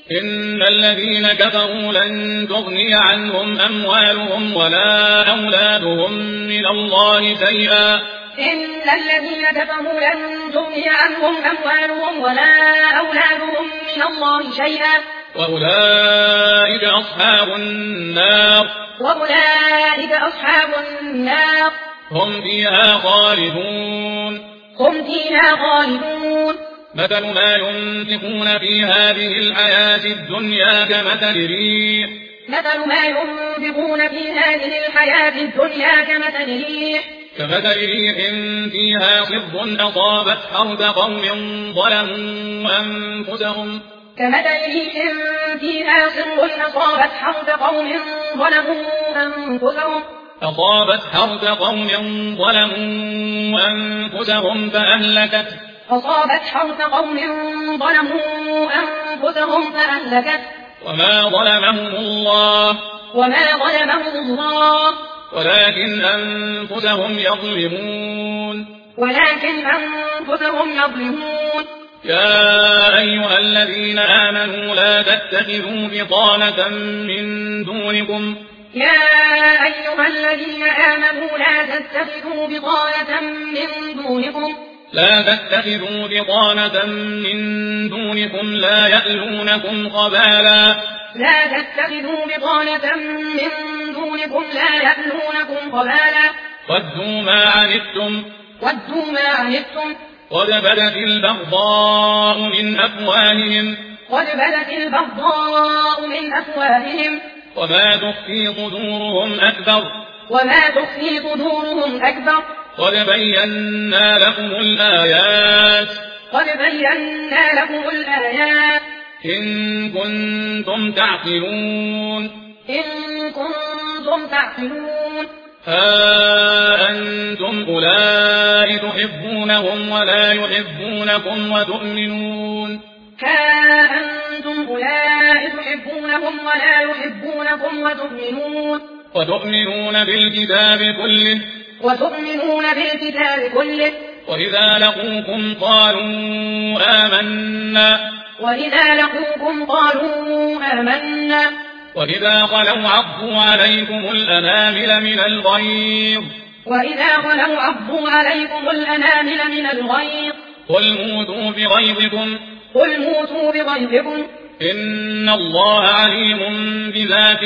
إن الذين كفروا لن تغني عنهم أموالهم ولا أولادهم من الله شيئا. إن الذين كفروا لن تغني عنهم أموالهم ولا أولادهم من الله شيئا. وأولئك أصحاب النار. وأولئك أصحاب النار. هم فيها خالدون. هم فيها خالدون. مثل ما ينفقون في هذه الحياة الدنيا كمثل ريح. مثل ما ينفقون في هذه الحياة الدنيا كمثل ريح فيها صر أصابت حرث قوم ظلموا أنفسهم. كمثل ريح فيها صر أصابت حرث قوم ظلموا أنفسهم فأهلكت. وما ظلمهم الله ولكن أنفسهم يظلمون. يا أيها الذين آمنوا لا تتخذوا بطانة من دونكم. لا تتخذوا بطانة من دونكم لا يألونكم خبالا. ودوا ما عنتم قد بدت البغضاء من أفواههم وما تخفي صدورهم أكبر. قد بينا لكم الآيات إن كنتم تعقلون. ها أنتم أولئك تحبونهم ولا يحبونكم وتؤمنون بالكتاب كله. وإذا لقوكم قالوا آمنا. وإذا خلوا عضوا عليكم الأنامل من الغيظ. قل موتوا بغيظكم إن الله عليم بذات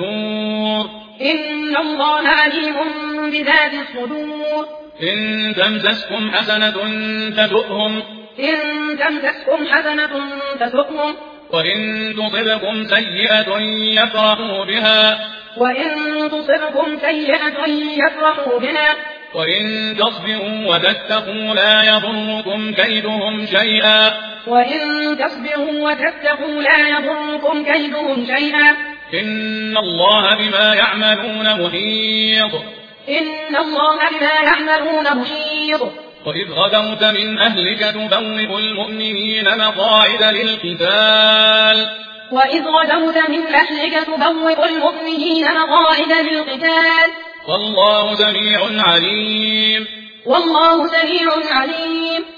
الصدور. إن تمسسكم حسنة تسؤهم وإن تصبكم سيئة يفرحوا بها وإن تصبروا وتتقوا لا يضركم كيدهم شيئا. إن الله بما يعملون محيط. وإذ غدوت من أهلك تبوئ المؤمنين مقاعد للقتال والله سميع عليم.